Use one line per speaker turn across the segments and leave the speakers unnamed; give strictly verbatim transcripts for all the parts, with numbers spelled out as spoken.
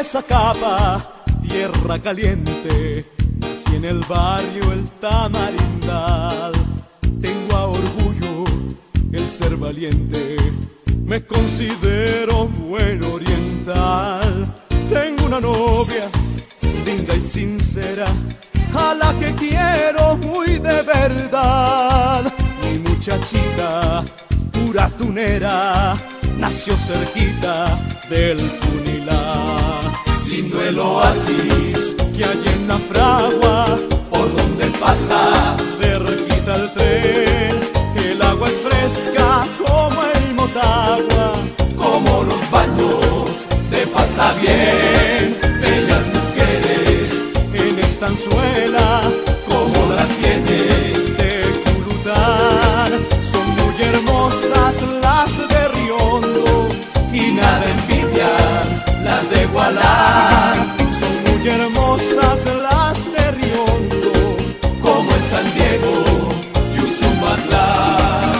de Zacapa, tierra caliente, nací en el barrio El Tamarindal. Tengo a orgullo el ser valiente, me considero buen oriental. Tengo una novia linda y sincera, a la que quiero muy de verdad. Mi muchachita, pura tunera, nació cerquita del Punilá. Lindo el oasis que hay en la fragua, por donde pasa cerquita el tren. El agua es fresca como el Motagua, como los baños de Pasa Bien. Bellas mujeres en estanzuela, como las tiene de Culután. Son muy hermosas las de Riondo y nada envidian las de Gualán. Son muy hermosas las de Riondo, como en San Diego y Usumatlán.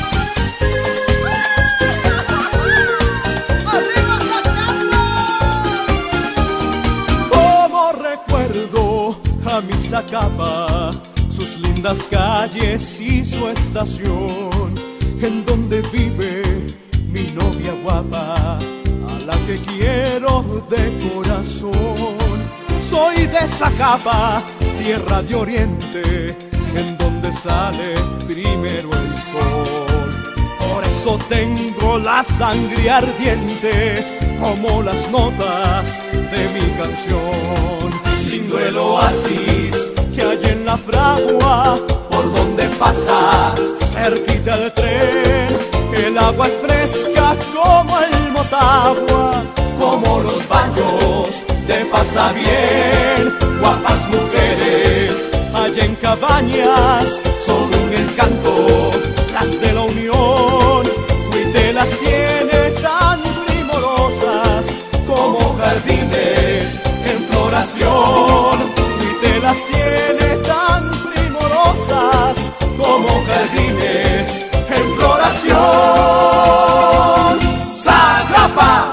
Como recuerdo a mi Zacapa, sus lindas calles y su estación, en donde vive mi novia guapa, a la que quiero de corazón. Soy de Zacapa, tierra de oriente, en donde sale primero el sol. Por eso tengo la sangre ardiente, como las notas de mi canción. Lindo el oasis que hay en la fragua, por donde pasa cerquita el tren. El agua es fresca como el Motagua, como los baños de Pasa Bien. Guapas mujeres allá en Cabañas, son un encanto las de la Unión. Huite las tiene tan primorosas como jardines en floración. Huite las tiene tan primorosas como jardines en floración. ¡Zacapa!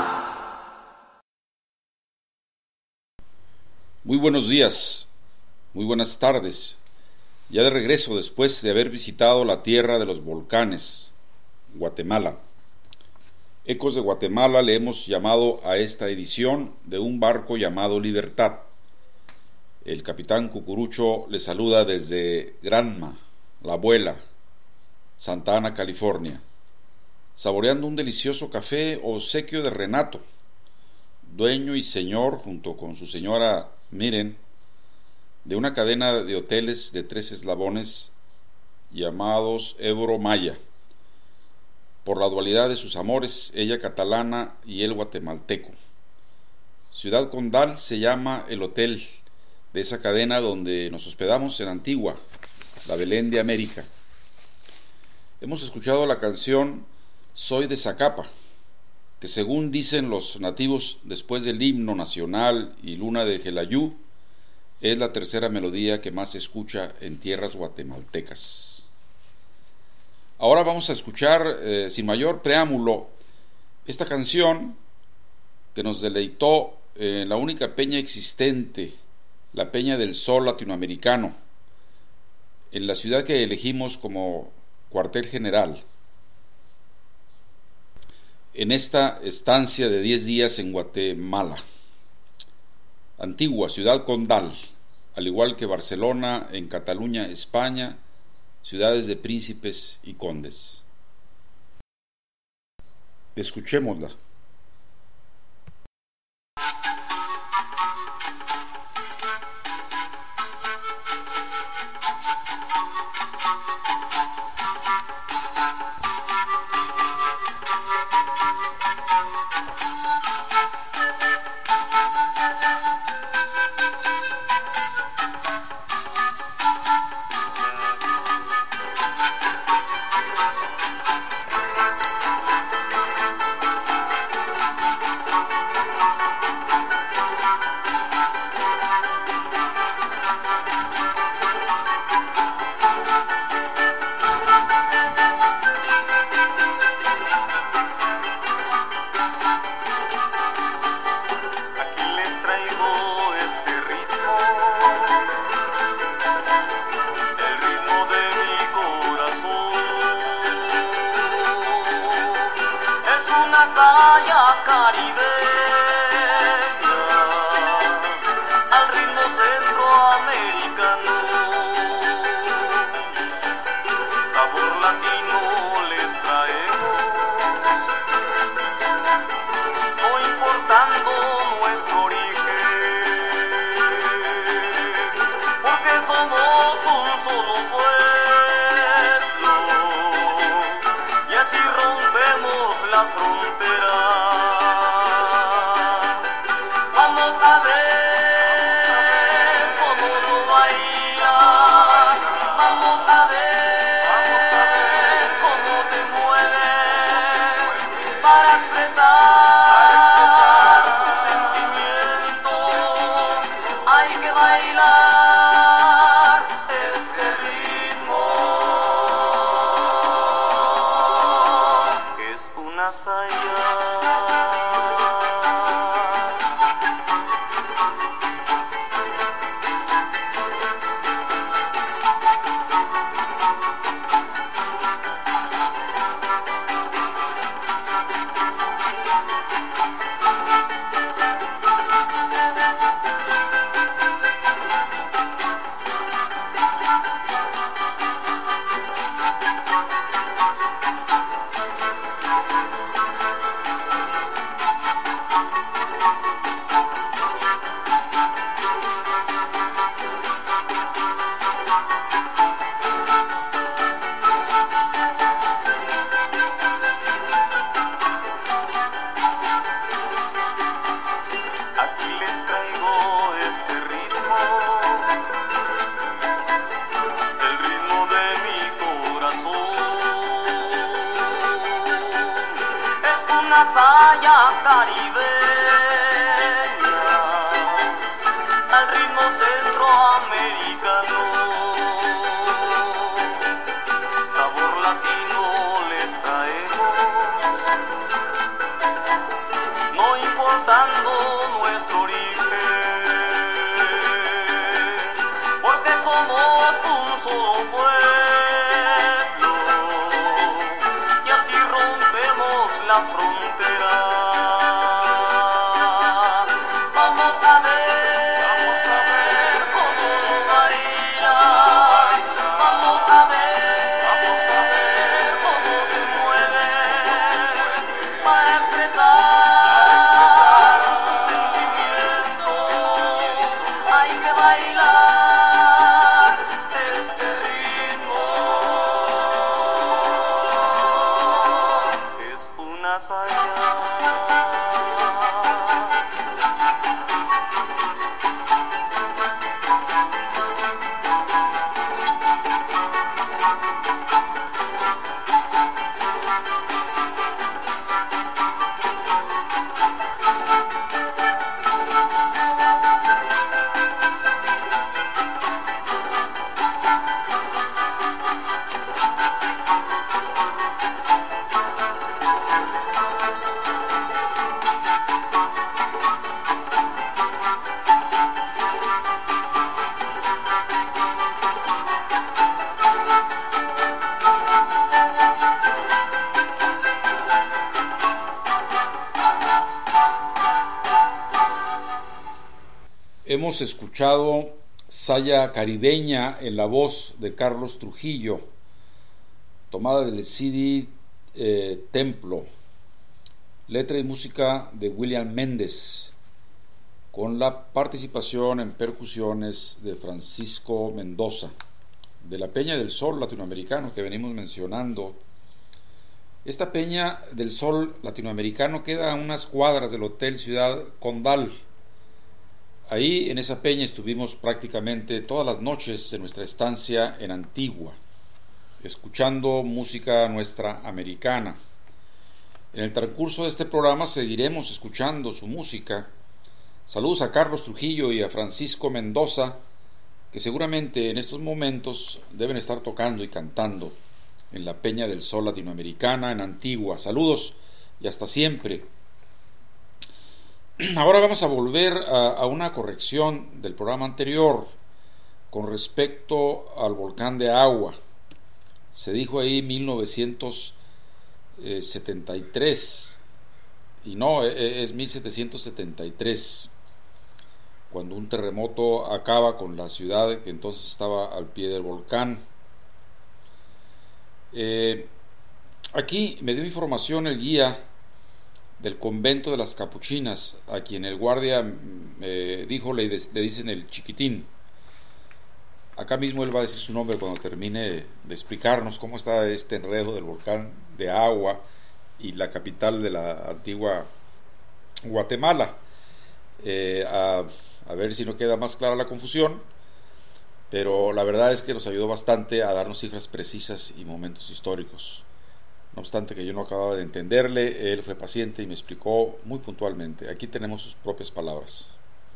Muy buenos días, muy buenas tardes. Ya de regreso después de haber visitado la tierra de los volcanes, Guatemala. Ecos de Guatemala le hemos llamado a esta edición de un barco llamado Libertad. El capitán Cucurucho le saluda desde Granma, La Abuela, Santa Ana, California, saboreando un delicioso café obsequio de Renato, dueño y señor, junto con su señora Miren, de una cadena de hoteles de tres eslabones llamados Ebro Maya, por la dualidad de sus amores, ella catalana y él guatemalteco. Ciudad Condal se llama el hotel de esa cadena donde nos hospedamos en Antigua, la Belén de América. Hemos escuchado la canción Soy de Zacapa, que según dicen los nativos después del himno nacional y Luna de Gelayú, es la tercera melodía que más se escucha en tierras guatemaltecas. Ahora vamos a escuchar, eh, sin mayor preámbulo, esta canción que nos deleitó en la única peña existente, la Peña del Sol Latinoamericano, en la ciudad que elegimos como cuartel general. En esta estancia de diez días en Guatemala, Antigua, Ciudad Condal, al igual que Barcelona en Cataluña, España, ciudades de príncipes y condes. Escuchémosla. Hemos escuchado Saya Caribeña en la voz de Carlos Trujillo, tomada del C D eh, Templo, letra y música de William Méndez, con la participación en percusiones de Francisco Mendoza, de la Peña del Sol latinoamericano que venimos mencionando. Esta Peña del Sol latinoamericano queda a unas cuadras del Hotel Ciudad Condal. Ahí en esa peña estuvimos prácticamente todas las noches de nuestra estancia en Antigua, escuchando música nuestra americana. En el transcurso de este programa seguiremos escuchando su música. Saludos a Carlos Trujillo y a Francisco Mendoza, que seguramente en estos momentos deben estar tocando y cantando en la Peña del Sol latinoamericana en Antigua. Saludos y hasta siempre. Ahora vamos a volver a, a una corrección del programa anterior con respecto al volcán de Agua. Se dijo ahí mil novecientos setenta y tres y no, es mil setecientos setenta y tres, cuando un terremoto acaba con la ciudad que entonces estaba al pie del volcán. Eh, aquí me dio información el guía del convento de las Capuchinas, a quien el guardia eh, dijo, le, le dicen el Chiquitín. Acá mismo él va a decir su nombre cuando termine de explicarnos cómo está este enredo del volcán de Agua y la capital de la antigua Guatemala. eh, a, a ver si no queda más clara la confusión, pero la verdad es que nos ayudó bastante a darnos cifras precisas y momentos históricos. No obstante que yo no acababa de entenderle, él fue paciente y me explicó muy puntualmente. Aquí tenemos sus propias palabras.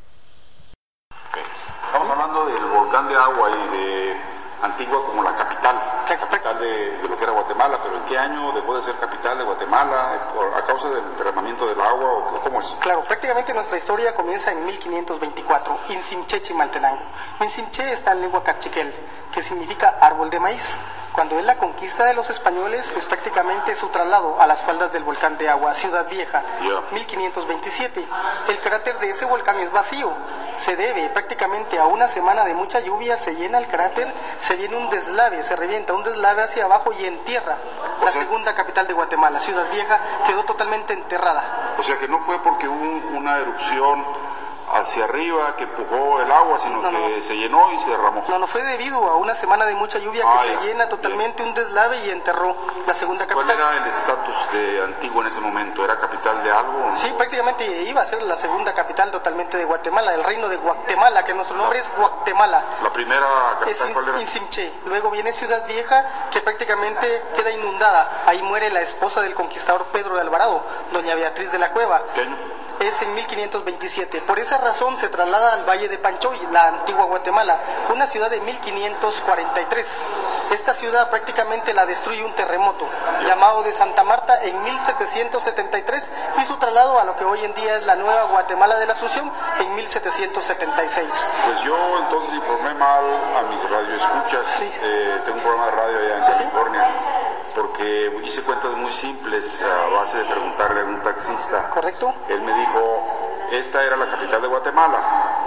Okay. Estamos hablando del volcán de agua y de Antigua como la capital, la capital de, de lo que era Guatemala, pero ¿en qué año dejó de ser capital de Guatemala? ¿A causa del derramamiento del agua o cómo es?
Claro, prácticamente nuestra historia comienza en mil quinientos veinticuatro, Insimché Chimaltenango. Insimché está en lengua cachiquel, que significa árbol de maíz. Cuando es la conquista de los españoles, pues prácticamente su traslado a las faldas del volcán de agua, Ciudad Vieja, yeah. mil quinientos veintisiete. El cráter de ese volcán es vacío, se debe prácticamente a una semana de mucha lluvia, se llena el cráter, se viene un deslave, se revienta un deslave hacia abajo y entierra la segunda capital de Guatemala, Ciudad Vieja, quedó totalmente enterrada.
O sea que no fue porque hubo una erupción hacia arriba que empujó el agua, sino no, que no. se llenó y se derramó.
No, no fue debido a una semana de mucha lluvia ah, que ya. se llena totalmente bien. Un deslave y enterró la segunda capital.
¿Cuál era el estatus de Antigua en ese momento? ¿Era capital de algo? ¿No?
Sí, prácticamente iba a ser la segunda capital totalmente de Guatemala, el reino de Guatemala, que nuestro nombre es Guatemala.
La primera capital,
es
¿cuál era?
Insimché. Luego viene Ciudad Vieja, que prácticamente queda inundada. Ahí muere la esposa del conquistador Pedro de Alvarado, doña Beatriz de la Cueva.
¿Qué año?
Es en mil quinientos veintisiete. Por esa razón se traslada al Valle de Panchoy, la antigua Guatemala, una ciudad de mil quinientos cuarenta y tres. Esta ciudad prácticamente la destruye un terremoto llamado de Santa Marta en mil setecientos setenta y tres y su traslado a lo que hoy en día es la nueva Guatemala de la Asunción en mil setecientos setenta y seis.
Pues yo entonces informé mal a mis radioescuchas. Sí. Eh, tengo un programa de radio allá en ¿Sí? California. Porque hice cuentas muy simples a base de preguntarle a un taxista.
Correcto.
Él me dijo, esta era la capital de Guatemala.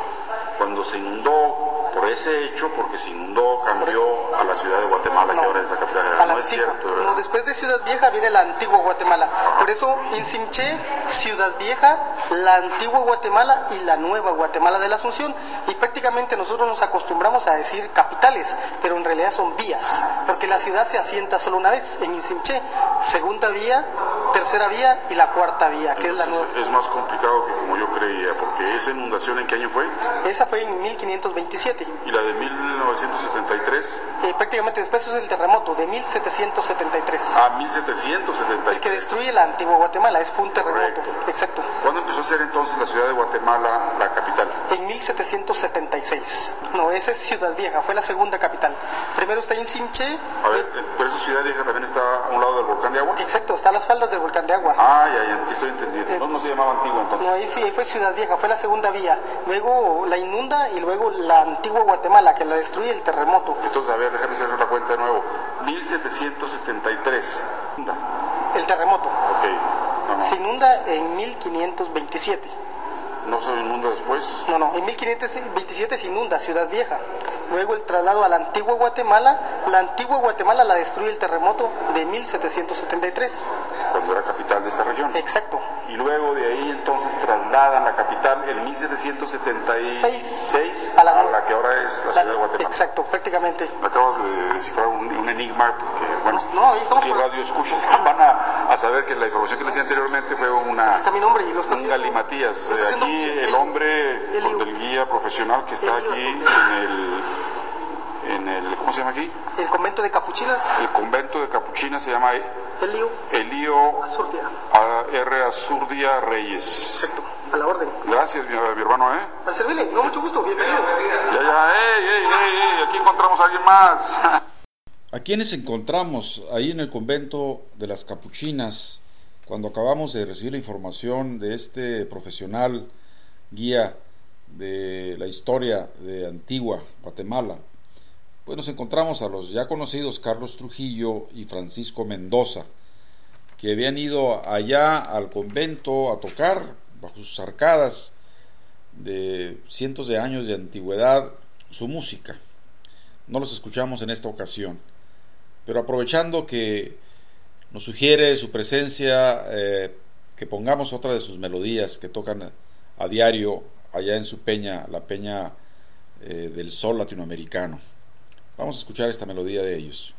Cuando se inundó por ese hecho, porque se inundó, cambió a la ciudad de Guatemala, no, que ahora es la capital.
A la
no
antigua,
es cierto, ¿verdad?
No, después de Ciudad Vieja viene la antigua Guatemala. Por eso Insimché, Ciudad Vieja, la antigua Guatemala y la nueva Guatemala de la Asunción. Y prácticamente nosotros nos acostumbramos a decir capitales, pero en realidad son vías, porque la ciudad se asienta solo una vez en Insimché. Segunda vía, tercera vía y la cuarta vía, que
Entonces,
es la nueva.
Es más complicado que como yo creía, porque esa inundación, ¿en qué año fue?
Esa fue en mil quinientos veintisiete.
¿Y la de mil novecientos setenta y tres?
Eh, prácticamente después es el terremoto de mil setecientos setenta y tres.
Ah, mil setecientos setenta y tres.
El que destruye la antigua Guatemala, es fue un terremoto.
Correcto.
Exacto.
¿Cuándo empezó a ser entonces la ciudad de Guatemala la capital?
En mil setecientos setenta y seis. No, esa es Ciudad Vieja, fue la segunda capital. Primero está Insimché.
A ver, ¿pero esa Ciudad Vieja también está a un lado del volcán de agua?
Exacto, está a las faldas del volcán de agua.
Ah, ya, ya, estoy entendiendo. No, no se llamaba Antigua entonces.
No, ahí sí, ahí fue Ciudad Vieja, fue la segunda vía. Luego la inunda y luego la antigua Guatemala, que la destruye el terremoto.
Entonces, a ver, déjame hacer otra cuenta de nuevo. mil setecientos setenta y tres.
El terremoto.
Ok. No, no.
Se inunda en mil quinientos veintisiete.
¿No se inunda después?
No, no, en mil quinientos veintisiete se inunda Ciudad Vieja. Luego el traslado a la antigua Guatemala. La antigua Guatemala la destruye el terremoto de mil setecientos setenta y tres.
Cuando era capital de esta región.
Exacto.
Y luego de ahí entonces trasladan la capital en mil setecientos setenta y seis a la, a la que ahora es la, la ciudad de Guatemala.
Exacto, prácticamente.
Me acabas de descifrar un, un enigma, porque bueno,
no, ahí estamos
que radio escuchas van a, a saber que la información que les di anteriormente fue una
está mi nombre y lo está
un galimatías. Eh, aquí el, el hombre el, del guía profesional que está el, aquí en el en el ¿cómo se llama aquí?
El convento de Capuchinas.
El convento de Capuchinas se llama
Elío
Elío
Azurdia.
R. Azurdia Reyes.
Perfecto, a la orden.
Gracias, mi, mi hermano, ¿eh?
Para servirle, no, mucho gusto, bienvenido.
Ya, ya, ey, ey, ey, ey, aquí encontramos a alguien más.
¿A quiénes encontramos ahí en el convento de las Capuchinas cuando acabamos de recibir la información de este profesional guía de la historia de Antigua Guatemala? Pues nos encontramos a los ya conocidos Carlos Trujillo y Francisco Mendoza, que habían ido allá al convento a tocar bajo sus arcadas de cientos de años de antigüedad su música. No los escuchamos en esta ocasión, pero aprovechando que nos sugiere su presencia, eh, que pongamos otra de sus melodías que tocan a diario allá en su peña, la peña eh, del sol latinoamericano. Vamos a escuchar esta melodía de ellos.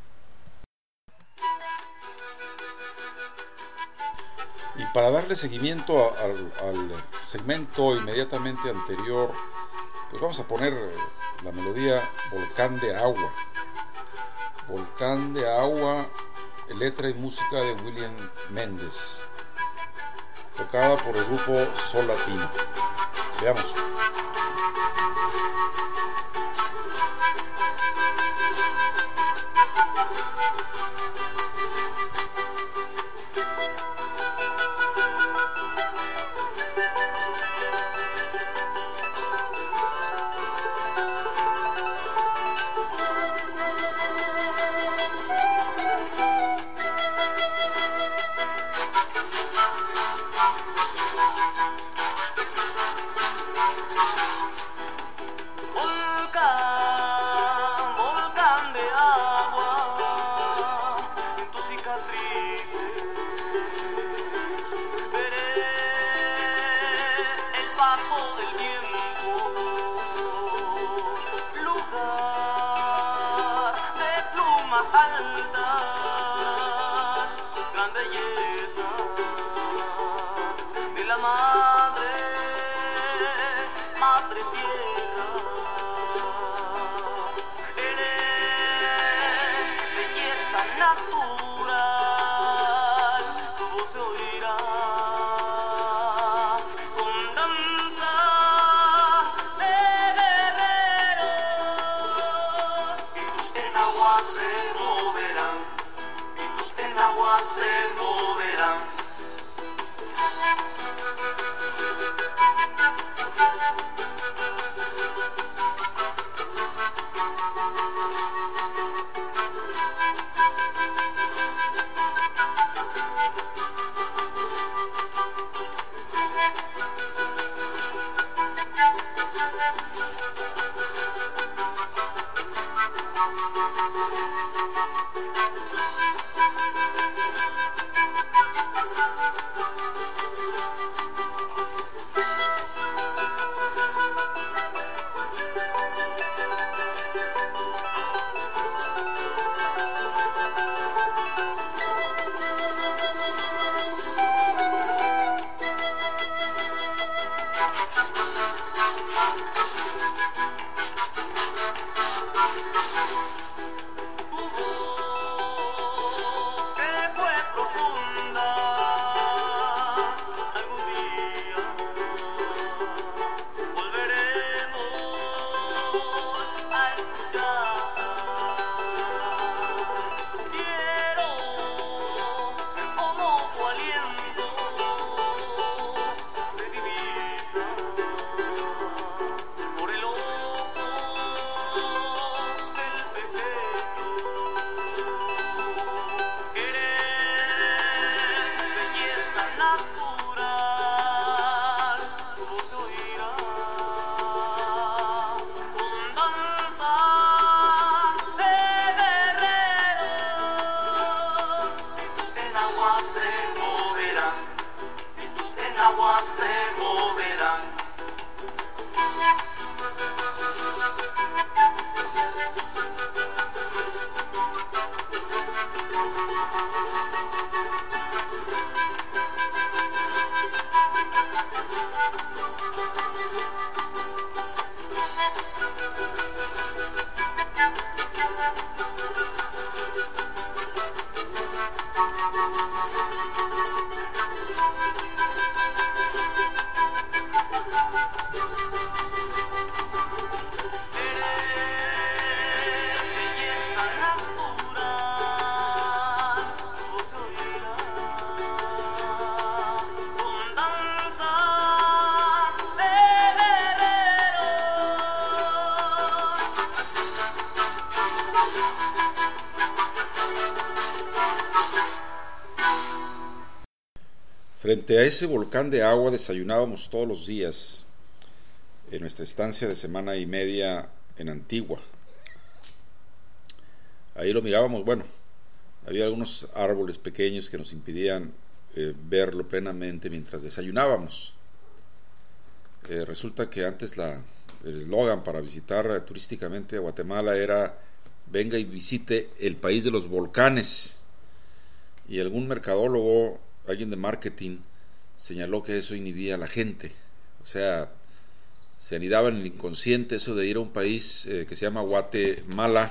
Y para darle seguimiento al, al segmento inmediatamente anterior, pues vamos a poner la melodía Volcán de Agua. Volcán de Agua, letra y música de William Méndez, tocada por el grupo Sol Latino. Veamos. Frente a ese volcán de agua desayunábamos todos los días en nuestra estancia de semana y media en Antigua. Ahí lo mirábamos, bueno, había algunos árboles pequeños que nos impidían eh, verlo plenamente mientras desayunábamos. Eh, resulta que antes la, el eslogan para visitar eh, turísticamente a Guatemala era venga y visite el país de los volcanes, y algún mercadólogo, alguien de marketing, señaló que eso inhibía a la gente, O sea, se anidaba en el inconsciente eso de ir a un país eh, que se llama Guatemala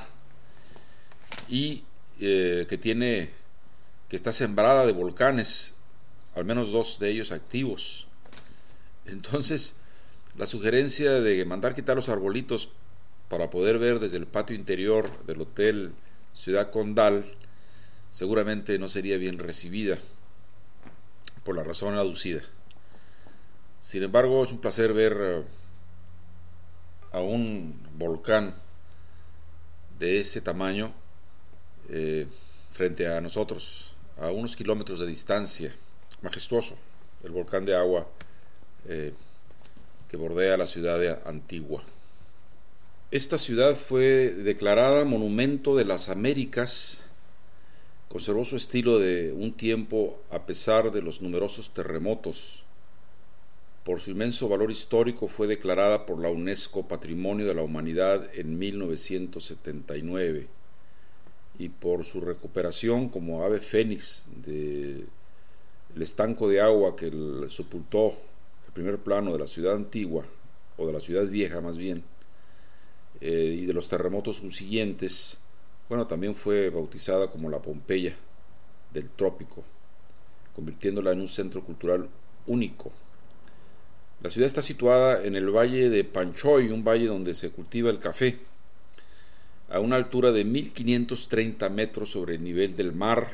y eh, que tiene, que está sembrada de volcanes, al menos dos de ellos activos. Entonces, la sugerencia de mandar quitar los arbolitos para poder ver desde el patio interior del Hotel Ciudad Condal seguramente no sería bien recibida por la razón aducida. Sin embargo, es un placer ver uh, a un volcán de ese tamaño eh, frente a nosotros, a unos kilómetros de distancia. Majestuoso, el volcán de agua eh, que bordea la ciudad de Antigua. Esta ciudad fue declarada Monumento de las Américas. Conservó su estilo de un tiempo a pesar de los numerosos terremotos. Por su inmenso valor histórico fue declarada por la UNESCO Patrimonio de la Humanidad en mil novecientos setenta y nueve, y por su recuperación como ave fénix del estanco de agua que el, sepultó el primer plano de la ciudad antigua, o de la ciudad vieja más bien, eh, y de los terremotos subsiguientes. Bueno, también fue bautizada como la Pompeya del trópico, convirtiéndola en un centro cultural único. La ciudad está situada en el valle de Panchoy, un valle donde se cultiva el café, a una altura de mil quinientos treinta metros sobre el nivel del mar,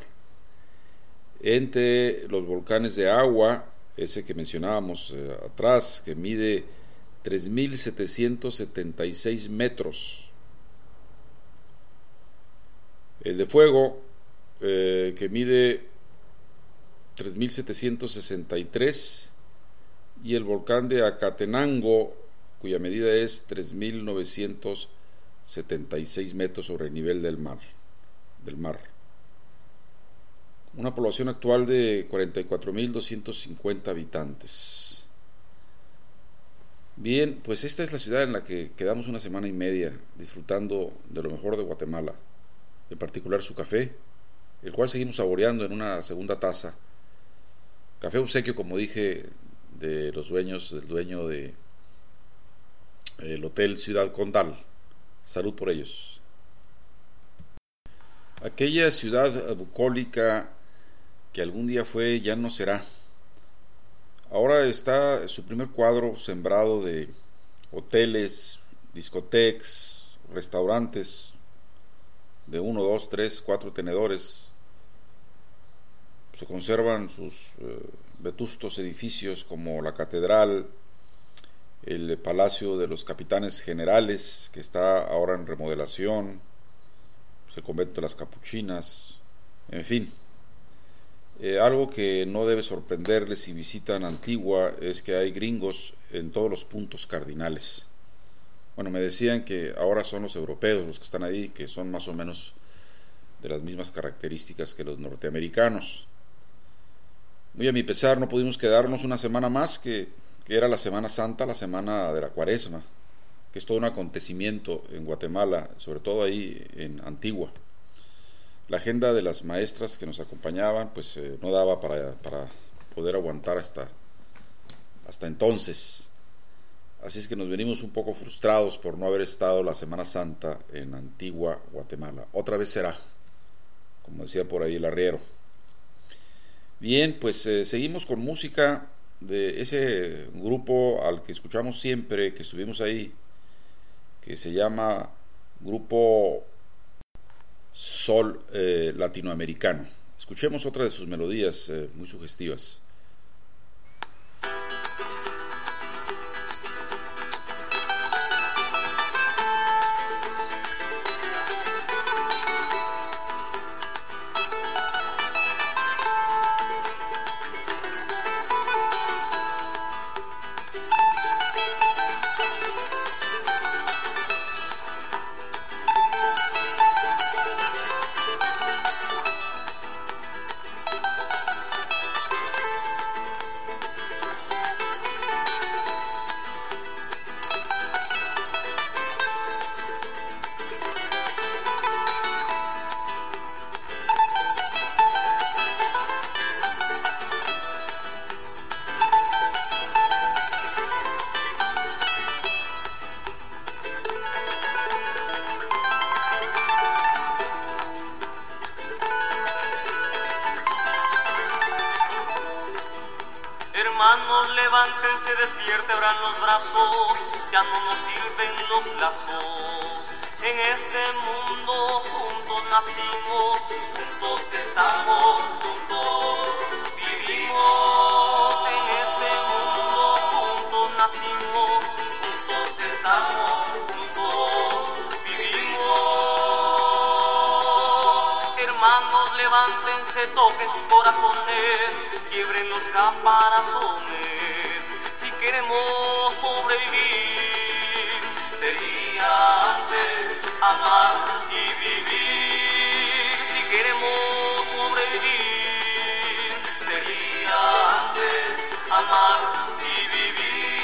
entre los volcanes de agua, ese que mencionábamos eh, atrás, que mide tres mil setecientos setenta y seis metros. El de fuego, eh, que mide tres mil setecientos sesenta y tres, y el volcán de Acatenango, cuya medida es tres mil novecientos setenta y seis metros sobre el nivel del mar, del mar. Una población actual de cuarenta y cuatro mil doscientos cincuenta habitantes. Bien, pues esta es la ciudad en la que quedamos una semana y media disfrutando de lo mejor de Guatemala, en particular su café, el cual seguimos saboreando en una segunda taza. Café obsequio, como dije, de los dueños, del dueño de el Hotel Ciudad Condal. Salud por ellos. Aquella ciudad bucólica que algún día fue, ya no será. Ahora está su primer cuadro sembrado de hoteles, discotecas, restaurantes de uno, dos, tres, cuatro tenedores. Se conservan sus eh, vetustos edificios como la catedral, el Palacio de los Capitanes Generales, que está ahora en remodelación, el convento de las Capuchinas, en fin. Eh, algo que no debe sorprenderles si visitan Antigua es que hay gringos en todos los puntos cardinales. Bueno, me decían que ahora son los europeos los que están ahí, que son más o menos de las mismas características que los norteamericanos. Muy a mi pesar, no pudimos quedarnos una semana más, que, que era la Semana Santa, la semana de la Cuaresma, que es todo un acontecimiento en Guatemala, sobre todo ahí en Antigua. La agenda de las maestras que nos acompañaban pues eh, no daba para, para poder aguantar hasta, hasta entonces. Así es que nos venimos un poco frustrados por no haber estado la Semana Santa en Antigua, Guatemala. Otra vez será, como decía por ahí el arriero. Bien, pues eh, seguimos con música de ese grupo al que escuchamos siempre, que estuvimos ahí, que se llama Grupo Sol eh, Latinoamericano. Escuchemos otra de sus melodías eh, muy sugestivas.
levántense, despierte, abran los brazos, ya no nos sirven los lazos. En este mundo juntos nacimos, juntos estamos, juntos vivimos. En este mundo juntos nacimos, juntos estamos, juntos vivimos. Hermanos, levántense, toquen sus corazones, quiebren los caparazones. Si queremos sobrevivir, sería antes amar y vivir. Si queremos sobrevivir, sería antes amar y vivir.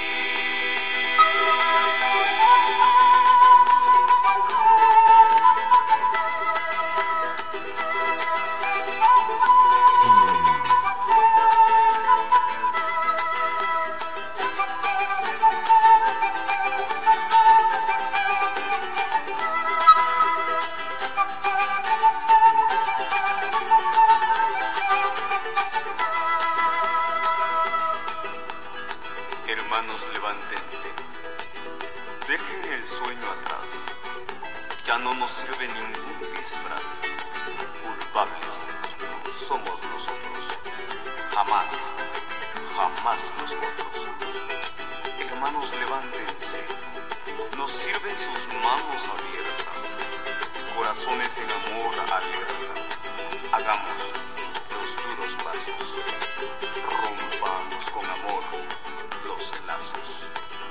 Hermanos, levántense, dejen el sueño atrás, ya no nos sirve ningún disfraz, culpables somos nosotros, jamás, jamás nosotros. Hermanos, levántense, nos sirven sus manos abiertas, corazones en amor alerta, hagamos los duros pasos, rompamos con amor los lazos.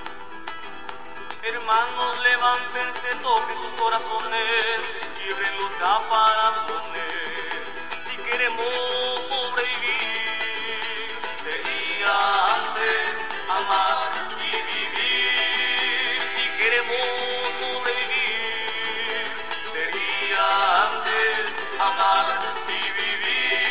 Hermanos, levántense, toquen sus corazones, quiebren los caparazones. Si queremos sobrevivir, sería antes amar y vivir. Si queremos sobrevivir, sería antes amar y vivir.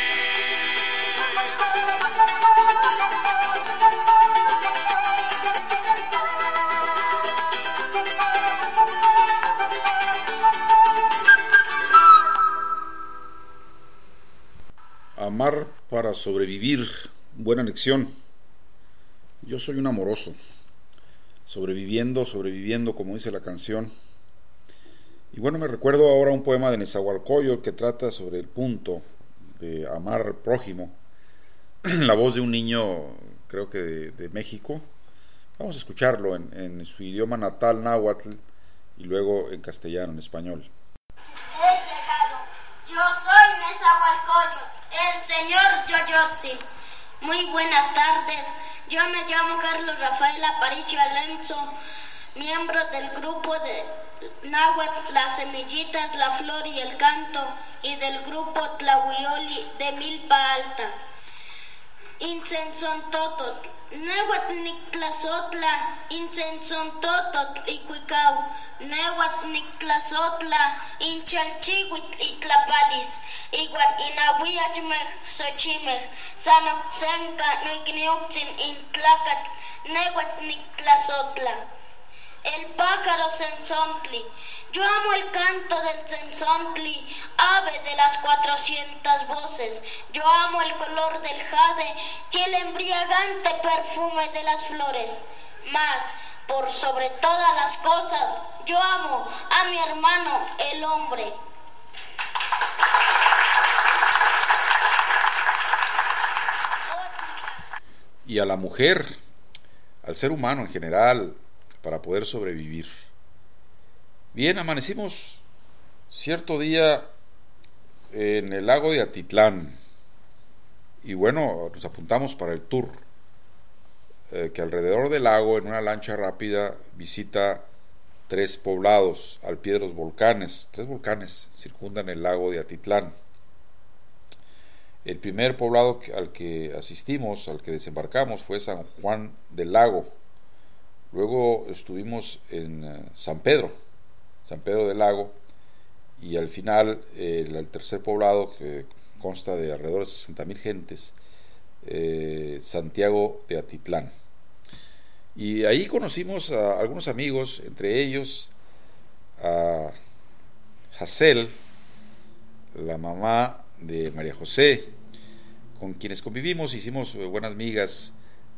Amar para sobrevivir, buena lección. Yo soy un amoroso, sobreviviendo, sobreviviendo, como dice la canción. Y bueno, me recuerdo ahora un poema de Nezahualcóyotl que trata sobre el punto de amar al prójimo, la voz de un niño, creo que de, de México. Vamos a escucharlo en, en su idioma natal, náhuatl, y luego en castellano, en español.
He llegado. Yo soy Nezahualcóyotl, el señor Yoyotzi. Muy buenas tardes. Yo me llamo Carlos Rafael Aparicio Alonso, miembro del grupo de náhuatl Las Semillitas, la Flor y el Canto, y del grupo Tlahuioli de Milpa Alta. Incensontototl, Nehuatl Nictlazotla, Incensontototl y Cuicau, Nehuatl Nictlazotla, Inchalchihuitl y Tlapalis, igual Inahuiachmej, Xochimej, Sanoxenca, Nuigniuctzin, Intlacatl, Nehuatl Nictlazotla. El pájaro Cenzontli. Yo amo el canto del Cenzontli, ave de las cuatrocientas voces. Yo amo el color del jade y el embriagante perfume de las flores. Mas, por sobre todas las cosas, yo amo a mi hermano, el hombre.
Y a la mujer, al ser humano en general, para poder sobrevivir. Bien, amanecimos cierto día en el lago de Atitlán y bueno, nos apuntamos para el tour eh, que alrededor del lago, en una lancha rápida, visita tres poblados al pie de los volcanes. Tres volcanes circundan el lago de Atitlán. El primer poblado al que asistimos, al que desembarcamos, fue San Juan del Lago. Luego estuvimos en uh, San Pedro, San Pedro del Lago, y al final eh, el, el tercer poblado, que consta de alrededor de sesenta mil gentes, eh, Santiago de Atitlán. Y ahí conocimos a algunos amigos, entre ellos a Hazel, la mamá de María José, con quienes convivimos, hicimos buenas migas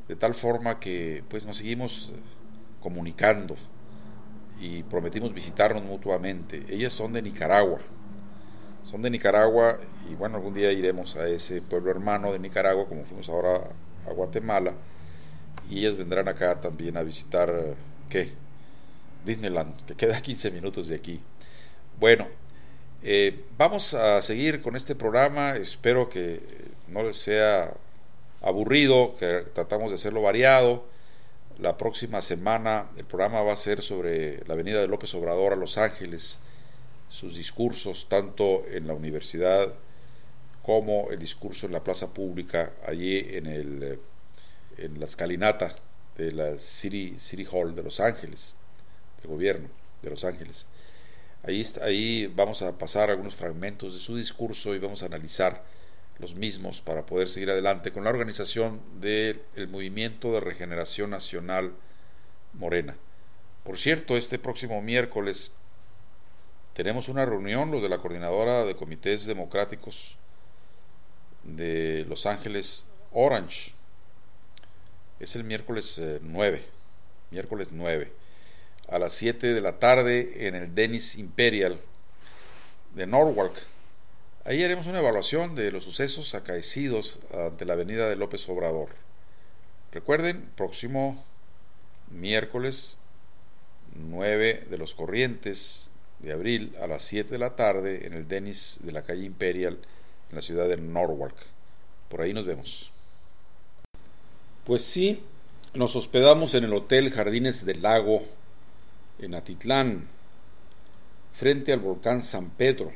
de tal forma que pues nos seguimos comunicando y prometimos visitarnos mutuamente. Ellas son de Nicaragua, son de Nicaragua y bueno, algún día iremos a ese pueblo hermano de Nicaragua, como fuimos ahora a Guatemala, y ellas vendrán acá también a visitar, ¿qué? Disneyland, que queda a quince minutos de aquí. Bueno, eh, vamos a seguir con este programa, espero que no les sea aburrido, que tratamos de hacerlo variado. La próxima semana el programa va a ser sobre la avenida de López Obrador a Los Ángeles, sus discursos tanto en la universidad como el discurso en la plaza pública, allí en, el, en la escalinata de la City, City Hall de Los Ángeles, del gobierno de Los Ángeles. Ahí, ahí vamos a pasar algunos fragmentos de su discurso y vamos a analizar los mismos para poder seguir adelante con la organización del Movimiento de Regeneración Nacional Morena. Por cierto, este próximo miércoles tenemos una reunión, los de la Coordinadora de Comités Democráticos de Los Ángeles Orange. Es el miércoles eh, nueve, miércoles nueve, a las siete de la tarde en el Dennis Imperial de Norwalk. Ahí haremos una evaluación de los sucesos acaecidos ante la avenida de López Obrador. Recuerden, próximo miércoles nueve de los Corrientes de abril a las siete de la tarde en el Dennis de la calle Imperial en la ciudad de Norwalk. Por ahí nos vemos. Pues sí, nos hospedamos en el Hotel Jardines del Lago en Atitlán, frente al volcán San Pedro.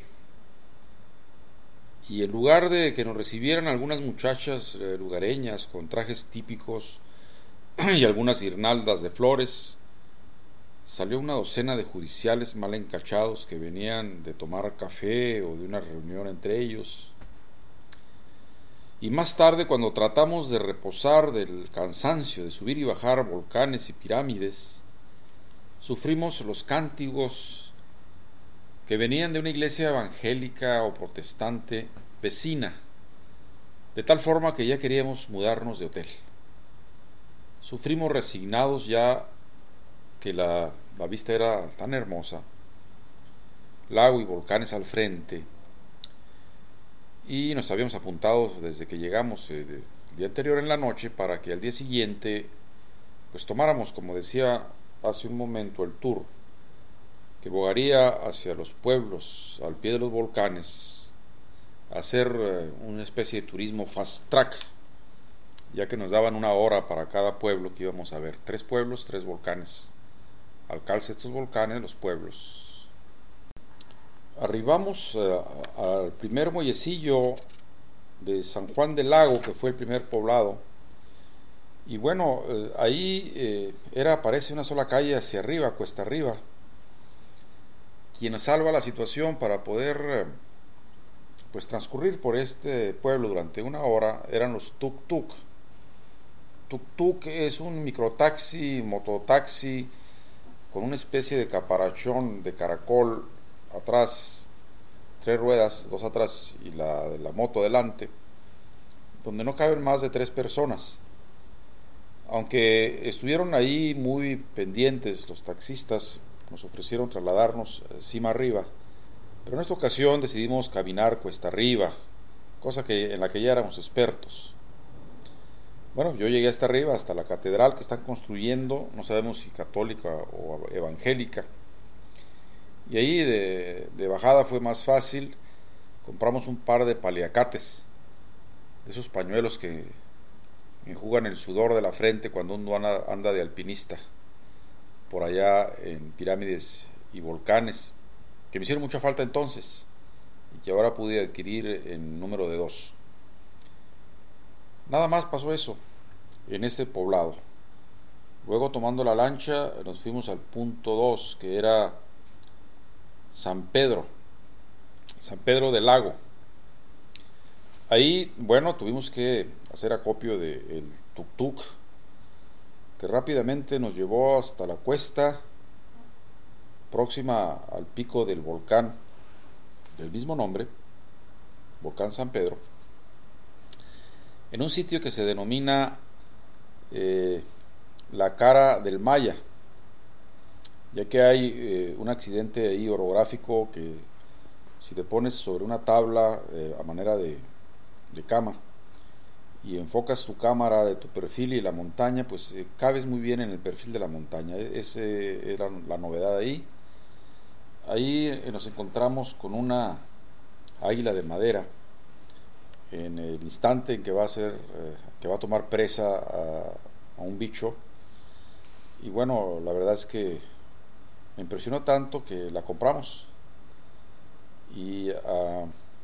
Y en lugar de que nos recibieran algunas muchachas eh, lugareñas con trajes típicos y algunas guirnaldas de flores, salió una docena de judiciales mal encachados que venían de tomar café o de una reunión entre ellos. Y más tarde, cuando tratamos de reposar del cansancio de subir y bajar volcanes y pirámides, sufrimos los cánticos que venían de una iglesia evangélica o protestante vecina, de tal forma que ya queríamos mudarnos de hotel. Sufrimos resignados ya que la, la vista era tan hermosa, lago y volcanes al frente, y nos habíamos apuntado desde que llegamos eh, el día anterior en la noche para que al día siguiente pues tomáramos, como decía hace un momento, el tour que bogaría hacia los pueblos al pie de los volcanes, a hacer eh, una especie de turismo fast track, ya que nos daban una hora para cada pueblo que íbamos a ver. Tres pueblos, tres volcanes. Al calce de estos volcanes, los pueblos. Arribamos eh, al primer muellecillo de San Juan del Lago, que fue el primer poblado. Y bueno, eh, ahí eh, era, parece una sola calle hacia arriba, cuesta arriba. Quien salva la situación para poder pues transcurrir por este pueblo durante una hora eran los tuk-tuk. Tuk-tuk es un microtaxi, mototaxi con una especie de caparachón de caracol atrás, tres ruedas, dos atrás y la, la moto delante, donde no caben más de tres personas. Aunque estuvieron ahí muy pendientes los taxistas, nos ofrecieron trasladarnos cima arriba, pero en esta ocasión decidimos caminar cuesta arriba, cosa que en la que ya éramos expertos. Bueno, yo llegué hasta arriba, hasta la catedral que están construyendo, no sabemos si católica o evangélica, y ahí de, de bajada fue más fácil. Compramos un par de paliacates, de esos pañuelos que enjugan el sudor de la frente cuando uno anda, anda de alpinista por allá en pirámides y volcanes, que me hicieron mucha falta entonces y que ahora pude adquirir en número de dos. Nada más pasó eso en este poblado. Luego, tomando la lancha, nos fuimos al punto dos, que era San Pedro, San Pedro del Lago. Ahí, bueno, tuvimos que hacer acopio del tuk-tuk, que rápidamente nos llevó hasta la cuesta próxima al pico del volcán del mismo nombre, volcán San Pedro, en un sitio que se denomina eh, la cara del Maya, ya que hay eh, un accidente ahí orográfico que si te pones sobre una tabla eh, a manera de, de cama y enfocas tu cámara de tu perfil y la montaña, pues eh, cabes muy bien en el perfil de la montaña. Esa era la novedad ahí. Ahí eh, nos encontramos con una águila de madera en el instante en que va a ser eh, que va a tomar presa a, a un bicho, y bueno, la verdad es que me impresionó tanto que la compramos y uh,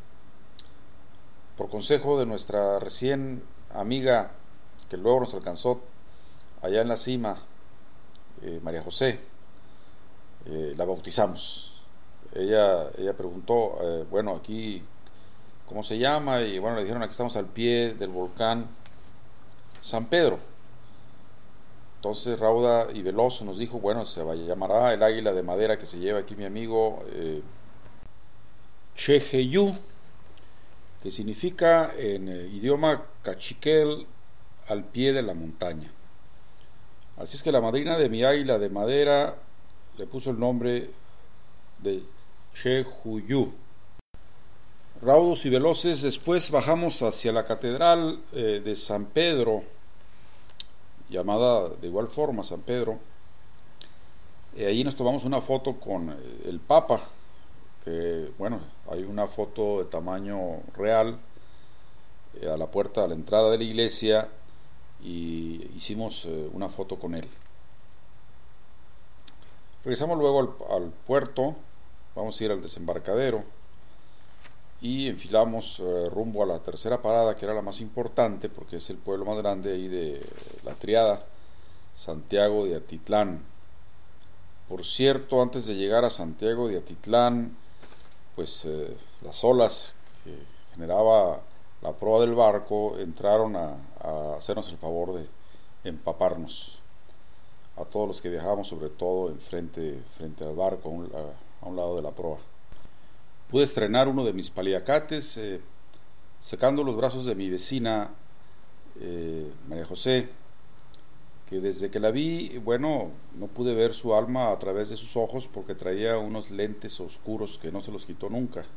por consejo de nuestra recién amiga que luego nos alcanzó allá en la cima, eh, María José, eh, la bautizamos. Ella, ella preguntó, eh, bueno, aquí ¿cómo se llama? Y bueno, le dijeron, aquí estamos al pie del volcán San Pedro. Entonces Rauda y Veloso nos dijo, bueno, se va a llamará el águila de madera que se lleva aquí mi amigo eh, Chejeyú, que significa en eh, idioma cachiquel al pie de la montaña. Así es que la madrina de mi águila de madera le puso el nombre de Chejuyú. Raudos y veloces, después bajamos hacia la catedral eh, de San Pedro, llamada de igual forma San Pedro. Eh, ahí nos tomamos una foto con eh, el Papa, que bueno, hay una foto de tamaño real eh, a la puerta, a la entrada de la iglesia, y hicimos eh, una foto con él. Regresamos luego al, al puerto, vamos a ir al desembarcadero y enfilamos eh, rumbo a la tercera parada, que era la más importante porque es el pueblo más grande ahí de la Triada, Santiago de Atitlán. Por cierto, antes de llegar a Santiago de Atitlán, pues eh, las olas que generaba la proa del barco entraron a, a hacernos el favor de empaparnos a todos los que viajábamos, sobre todo en frente, frente al barco, a un, a, a un lado de la proa. Pude estrenar uno de mis paliacates eh, secando los brazos de mi vecina eh, María José, que desde que la vi, bueno, no pude ver su alma a través de sus ojos porque traía unos lentes oscuros que no se los quitó nunca.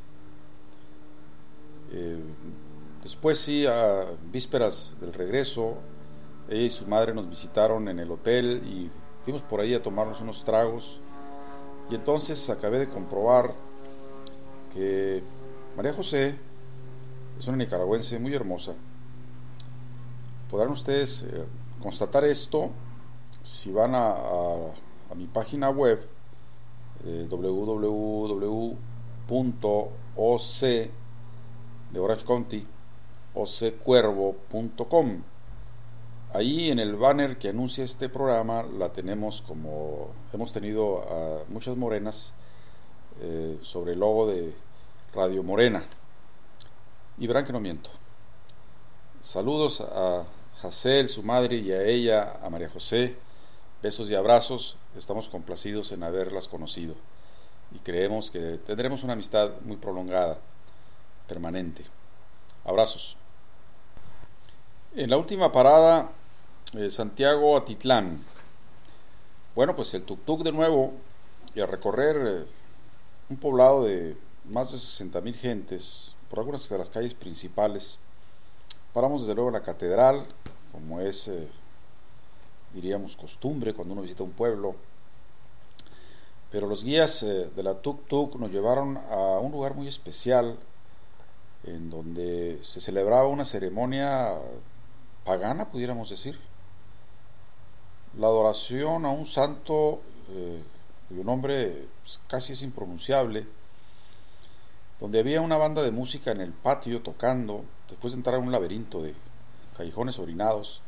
Eh, después sí, a vísperas del regreso, ella y su madre nos visitaron en el hotel y fuimos por ahí a tomarnos unos tragos, y entonces acabé de comprobar que María José es una nicaragüense muy hermosa. Podrán ustedes eh, constatar esto si van a, a, a mi página web eh, w w w punto o c de Orange County o c cuervo punto com. Ahí en el banner que anuncia este programa la tenemos, como hemos tenido a muchas morenas eh, sobre el logo de Radio Morena, y verán que no miento. Saludos a Jacel, su madre, y a ella, a María José. Besos y abrazos. Estamos complacidos en haberlas conocido y creemos que tendremos una amistad muy prolongada, permanente. Abrazos. En la última parada, eh, Santiago Atitlán. Bueno, pues el tuk-tuk de nuevo, y a recorrer eh, un poblado de más de sesenta mil gentes por algunas de las calles principales. Paramos desde luego en la catedral, como es, eh, diríamos, costumbre cuando uno visita un pueblo, pero los guías eh, de la tuk-tuk nos llevaron a un lugar muy especial en donde se celebraba una ceremonia pagana, pudiéramos decir, la adoración a un santo eh, cuyo nombre pues, casi es impronunciable, donde había una banda de música en el patio tocando, después de entrar en un laberinto de callejones orinados.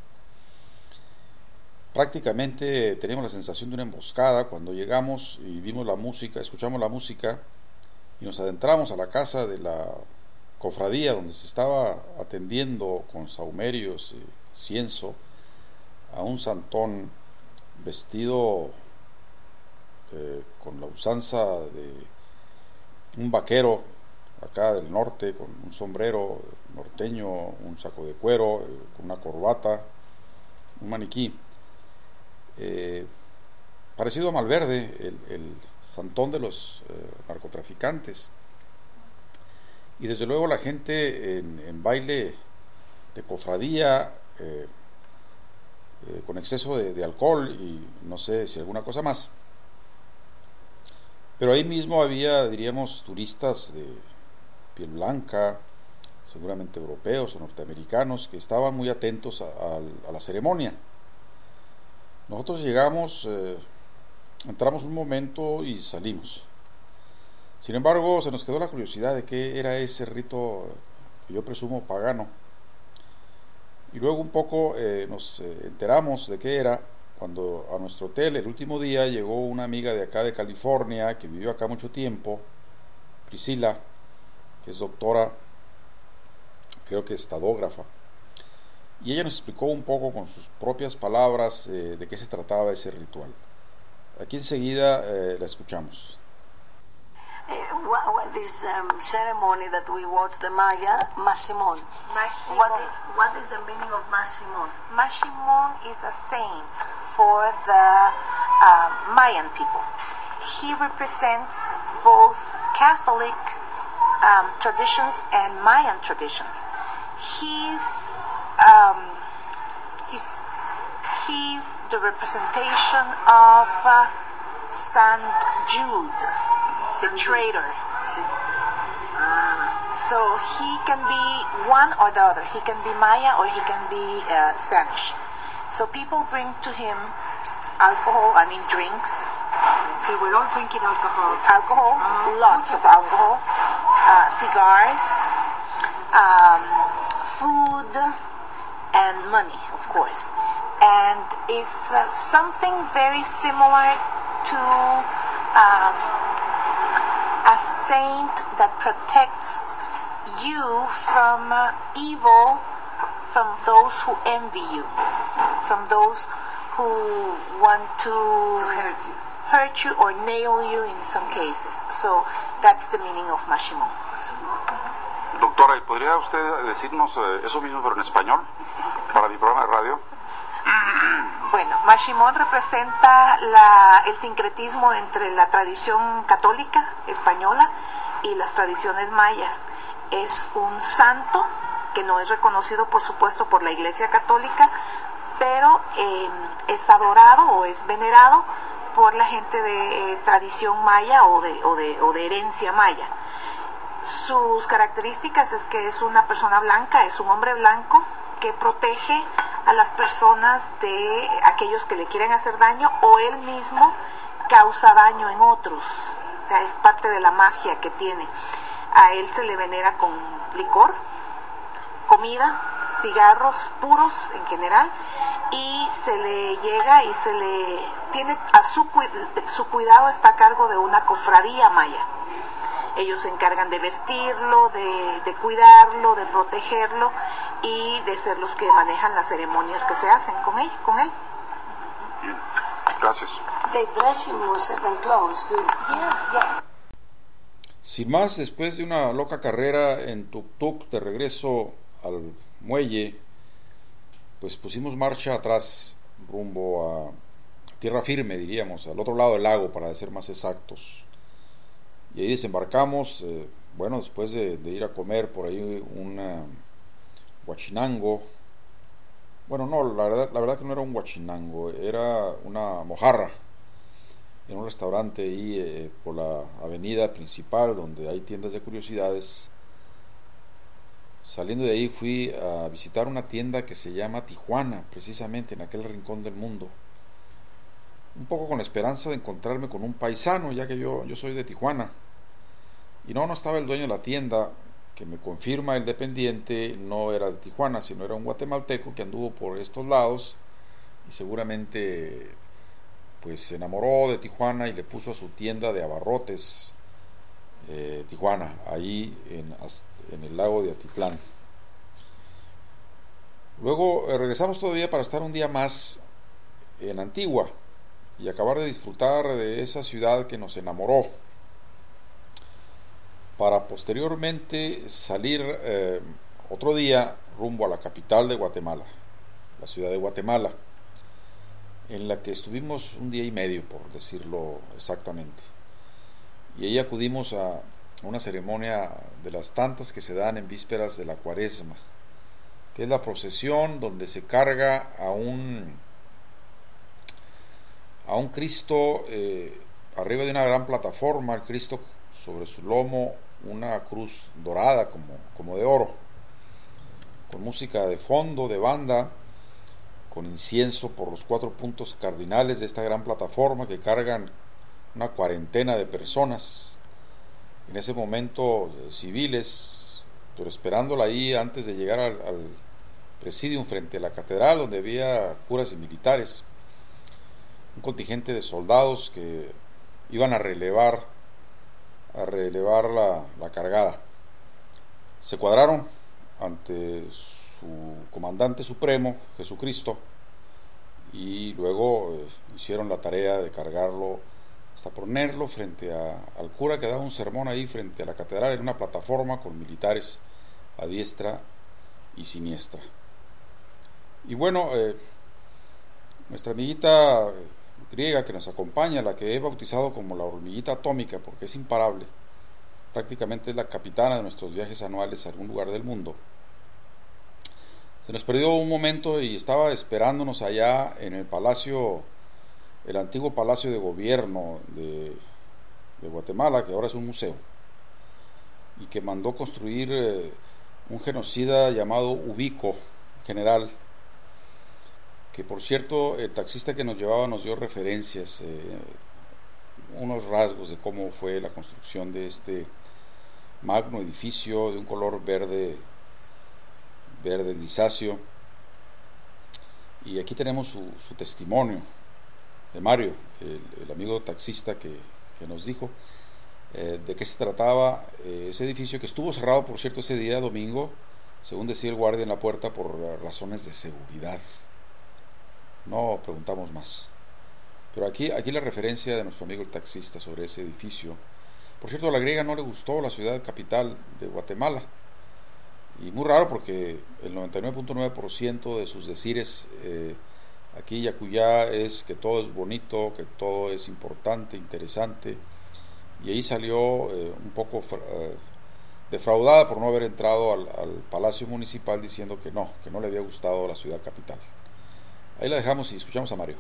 Prácticamente teníamos la sensación de una emboscada cuando llegamos y vimos la música, escuchamos la música y nos adentramos a la casa de la cofradía donde se estaba atendiendo con sahumerios y cienzo a un santón vestido eh, con la usanza de un vaquero acá del norte, con un sombrero norteño, un saco de cuero, con una corbata un maniquí, eh, parecido a Malverde, el, el santón de los eh, narcotraficantes. Y desde luego la gente en, en baile de cofradía, eh, eh, con exceso de, de alcohol y no sé si alguna cosa más. Pero ahí mismo había, diríamos, turistas de piel blanca, seguramente europeos o norteamericanos, que estaban muy atentos a, a, a la ceremonia. Nosotros llegamos, eh, entramos un momento y salimos. Sin embargo, se nos quedó la curiosidad de qué era ese rito que yo presumo pagano. Y luego un poco eh, nos eh, enteramos de qué era cuando a nuestro hotel el último día llegó una amiga de acá de California que vivió acá mucho tiempo, Priscila, que es doctora, creo que estadógrafa, y ella nos explicó un poco con sus propias palabras eh, de qué se trataba ese ritual. Aquí enseguida eh, la escuchamos.
What, what this um, ceremony that we watch, the Maya, Mashimon. What is, what is the meaning of Mashimon?
Mashimon is a saint for the uh, Mayan people. He represents both Catholic um, traditions and Mayan traditions. He's, um, he's, he's the representation of uh, Saint Jude, the traitor. So he can be one or the other. He can be Maya or he can be uh, Spanish. So people bring to him alcohol, I mean drinks.
Okay, we're all drinking alcohol.
Alcohol, uh-huh. Lots of alcohol, uh, cigars, um, food, and money, of course. And it's uh, something very similar to um, a saint that protects you from uh, evil, from those who envy you, from those who want to
hurt you,
hurt you or nail you in some cases. So that's the meaning of Mashimon.
Doctora, ¿y podría usted decirnos eh, eso mismo pero en español para mi programa de radio?
Bueno, Mashimon representa la, el sincretismo entre la tradición católica española y las tradiciones mayas. Es un santo que no es reconocido, por supuesto, por la Iglesia Católica, pero eh, es adorado o es venerado por la gente de eh, tradición maya o de, o, de, o de herencia maya. Sus características es que es una persona blanca, es un hombre blanco que protege a las personas de aquellos que le quieren hacer daño o él mismo causa daño en otros. O sea, es parte de la magia que tiene. A él se le venera con licor, comida, cigarros puros en general, y se le llega y se le tiene a su, su cuidado está a cargo de una cofradía maya. Ellos se encargan de vestirlo, de, de cuidarlo, de protegerlo y de ser los que manejan las ceremonias que se hacen con él. Con él.
Bien, gracias.
They dress him with certain clothes, too.
Yeah, yes.
Sin más, después de una loca carrera en tuk-tuk de regreso al muelle, pues pusimos marcha atrás rumbo a tierra firme, diríamos, al otro lado del lago para ser más exactos. Y ahí desembarcamos, eh, bueno, después de, de ir a comer por ahí un huachinango. Bueno, no, la verdad, la verdad que no era un huachinango, era una mojarra, en un restaurante ahí eh, por la avenida principal donde hay tiendas de curiosidades. Saliendo de ahí fui a visitar una tienda que se llama Tijuana, precisamente en aquel rincón del mundo, un poco con la esperanza de encontrarme con un paisano, ya que yo, yo soy de Tijuana. Y no, no estaba el dueño de la tienda, que me confirma el dependiente, no era de Tijuana, sino era un guatemalteco que anduvo por estos lados y seguramente pues se enamoró de Tijuana y le puso a su tienda de abarrotes eh, Tijuana, ahí en, en el lago de Atitlán. Luego eh, regresamos todavía para estar un día más en Antigua y acabar de disfrutar de esa ciudad que nos enamoró, para posteriormente salir eh, otro día rumbo a la capital de Guatemala, la ciudad de Guatemala. en la que estuvimos un día y medio, por decirlo exactamente. Y ahí acudimos a una ceremonia de las tantas que se dan en vísperas de la Cuaresma, que es la procesión donde se carga a un, a un Cristo eh, arriba de una gran plataforma, el Cristo sobre su lomo una cruz dorada como, como de oro, con música de fondo, de banda, con incienso por los cuatro puntos cardinales de esta gran plataforma que cargan una cuarentena de personas, en ese momento eh, civiles, pero esperándola ahí antes de llegar al, al presidium frente a la catedral, donde había curas y militares, un contingente de soldados que iban a relevar a relevar la, la cargada. Se cuadraron ante su comandante supremo, Jesucristo, y luego eh, hicieron la tarea de cargarlo hasta ponerlo frente a, al cura que daba un sermón ahí frente a la catedral en una plataforma con militares a diestra y siniestra. Y bueno, eh, nuestra amiguita griega que nos acompaña, la que he bautizado como la hormiguita atómica porque es imparable, prácticamente es la capitana de nuestros viajes anuales a algún lugar del mundo, se nos perdió un momento y estaba esperándonos allá en el palacio, el antiguo palacio de gobierno de, de Guatemala, que ahora es un museo, y que mandó construir eh, un genocida llamado Ubico, general, que por cierto el taxista que nos llevaba nos dio referencias, eh, unos rasgos de cómo fue la construcción de este magno edificio de un color verde, verde grisáceo. Y aquí tenemos su, su testimonio de Mario, el, el amigo taxista que, que nos dijo eh, de qué se trataba eh, ese edificio, que estuvo cerrado por cierto ese día domingo, según decía el guardia en la puerta, por razones de seguridad. No preguntamos más, pero aquí, aquí la referencia de nuestro amigo el taxista sobre ese edificio. Por cierto, a la griega no le gustó la ciudad capital de Guatemala, y muy raro porque el noventa y nueve punto nueve por ciento de sus decires eh, aquí y acullá es que todo es bonito, que todo es importante, interesante, y ahí salió eh, un poco eh, defraudada por no haber entrado al, al Palacio Municipal diciendo que no, que no le había gustado la ciudad capital. Ahí la dejamos y escuchamos a Mario.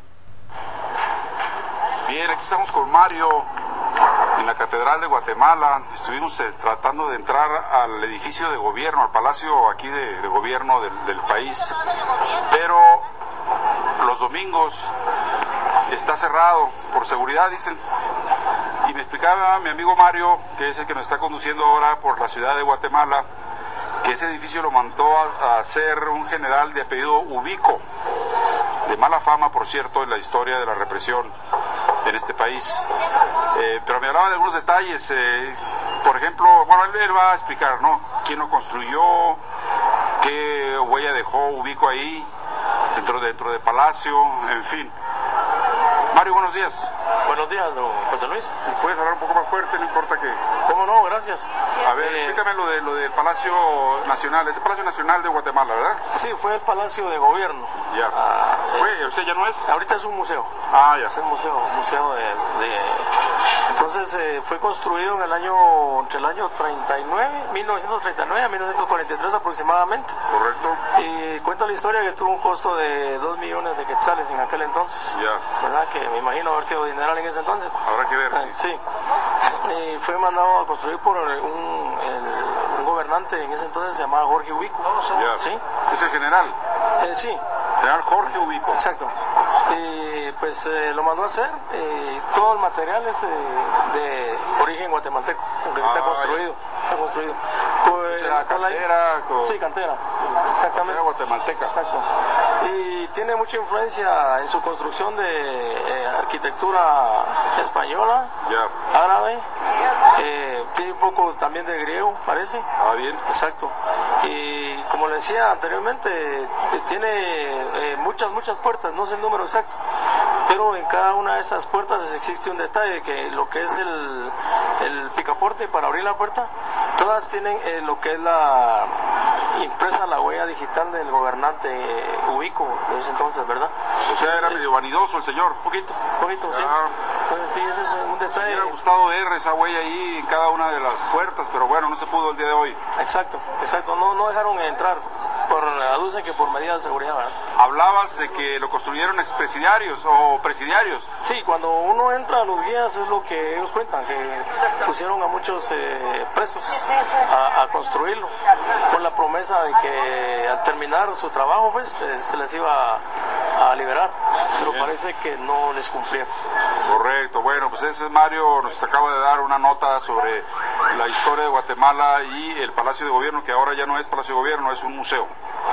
Bien, aquí estamos con Mario en la Catedral de Guatemala. Estuvimos eh, tratando de entrar al edificio de gobierno, al palacio aquí de, de gobierno del, del país, pero los domingos está cerrado por seguridad, dicen. Y me explicaba mi amigo Mario, que es el que nos está conduciendo ahora por la ciudad de Guatemala, que ese edificio lo mandó a, a hacer un general de apellido Ubico, de mala fama, por cierto, en la historia de la represión en este país. Eh, pero me hablaba de algunos detalles, eh, por ejemplo, bueno, él, él va a explicar, ¿no?, quién lo construyó, qué huella dejó Ubico ahí, dentro, dentro del palacio, en fin. Mario, buenos días.
Buenos días, don José Luis.
Si puedes hablar un poco más fuerte, no importa que...
¿Cómo no? Gracias.
A ver, eh, explícame lo, de, lo del Palacio Nacional, es el Palacio Nacional de Guatemala, ¿verdad?
Sí, fue el Palacio de Gobierno.
Ya.
Ah,
¿Fue? ¿Usted ya no es?
Ahorita es un museo.
Ah, ya.
Es un museo, museo de... de... Entonces eh, fue construido en el año, entre el año treinta y nueve, mil novecientos treinta y nueve a mil novecientos cuarenta y tres aproximadamente.
Correcto.
Y cuenta la historia que tuvo un costo de dos millones de quetzales en aquel entonces.
Ya.
¿Verdad? Que me imagino haber sido dineral en ese entonces.
Habrá que ver.
Eh, sí. Y fue mandado a construir por un, el, un gobernante en ese entonces, se llamaba Jorge Ubico.
Ya.
¿Sí?
¿Es el general?
Eh, sí.
General Jorge Ubico.
Exacto. Y pues eh, lo mandó a hacer. Eh, todo el material es eh, de origen guatemalteco, aunque ah, está construido. Ya. Está construido. Pues,
¿Será cantera?
La... Con... Sí, cantera. Exactamente.
Cantera guatemalteca.
Exacto. Y tiene mucha influencia en su construcción de eh, arquitectura española,
ya.
árabe, eh, tiene un poco también de griego, parece.
Ah, bien.
Exacto. Y como le decía anteriormente, tiene eh, muchas, muchas puertas, no sé el número exacto, pero en cada una de esas puertas existe un detalle, que lo que es el, el picaporte para abrir la puerta, todas tienen eh, lo que es la impresa, la huella digital del gobernante eh, Ubico de ese entonces, ¿verdad?
O sea, era medio vanidoso el señor.
Poquito, poquito, sí.
Ah,
pues sí, ese es un
me
detalle.
hubiera gustado ver esa huella ahí en cada una de las puertas, pero bueno, no se pudo el día de hoy.
Exacto, exacto. No, no dejaron entrar. Por, aducen que por medidas de seguridad, ¿verdad?
Hablabas de que lo construyeron expresidiarios o presidiarios.
Sí, cuando uno entra a los guías es lo que ellos cuentan, que pusieron a muchos eh, presos a, a construirlo, con la promesa de que al terminar su trabajo pues eh, se les iba a, a liberar, pero
Bien.
Parece que no les cumplieron.
Correcto, bueno, pues ese es Mario, nos acaba de dar una nota sobre la historia de Guatemala y el Palacio de Gobierno, que ahora ya no es Palacio de Gobierno, es un museo.